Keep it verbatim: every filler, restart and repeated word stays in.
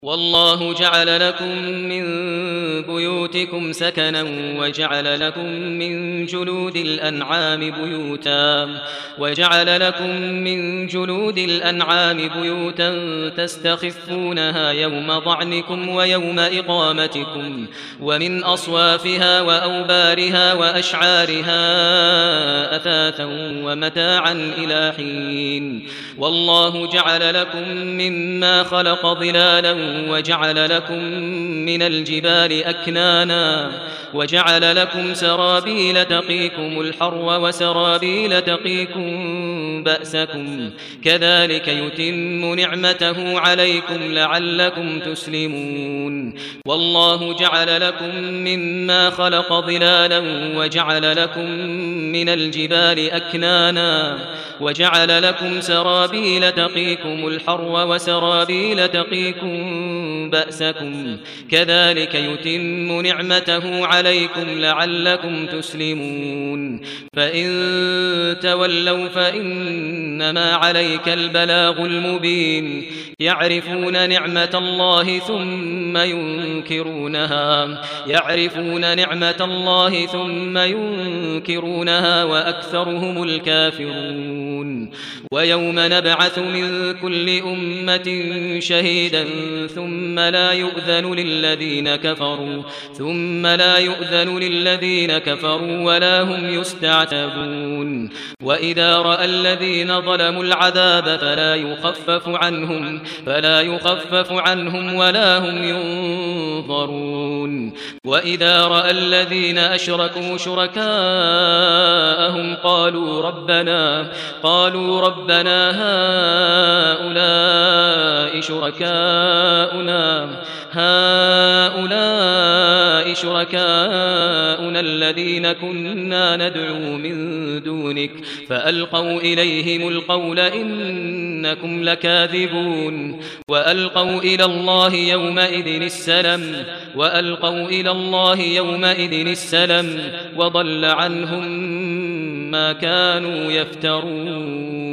والله جعل لكم من بيوتكم سكنا وجعل لكم من جلود الأنعام بيوتا وجعل لكم من جلود الأنعام بيوتا تستخفونها يوم ضعنكم ويوم إقامتكم ومن أصوافها وأوبارها وأشعارها أثاثا ومتاعا إلى حين والله جعل لكم مما خلق ظلالا وجعل لكم من الجبال أكنانا وجعل لكم سرابيل تقيكم الحر وسرابيل تقيكم بأسكم كذلك يتم نعمته عليكم لعلكم تسلمون والله جعل لكم مما خلق ظلالا وجعل لكم من الجبال أكنانا وجعل لكم سرابيل تقيكم الحر وسرابيل تقيكم بأسكم كذلك يتم نعمته عليكم لعلكم تسلمون فإن تولوا فإنما عليك البلاغ المبين يعرفون نعمة الله ثم ينكرونها يعرفون نعمة الله ثم ينكرونها وأكثرهم الكافرون ويوم نبعث من كل أمة شهيدا ثم لا يؤذن للذين كفروا ثم لا يؤذن للذين كفروا ولا هم يستعتبون وإذا رأى الذين ظلموا العذاب فلا يخفف عنهم فلا يخفف عنهم ولا هم ينظرون وإذا رأى الذين أشركوا شركاءهم قالوا ربنا قالوا ربنا هؤلاء شركاؤنا هؤلاء شركاؤنا الذين كنا ندعو من دونك فألقوا إليهم القول إنكم لكاذبون وألقوا إلى الله يومئذ السلم وألقوا إلى الله يومئذ السلم وضل عنهم ما كانوا يفترون.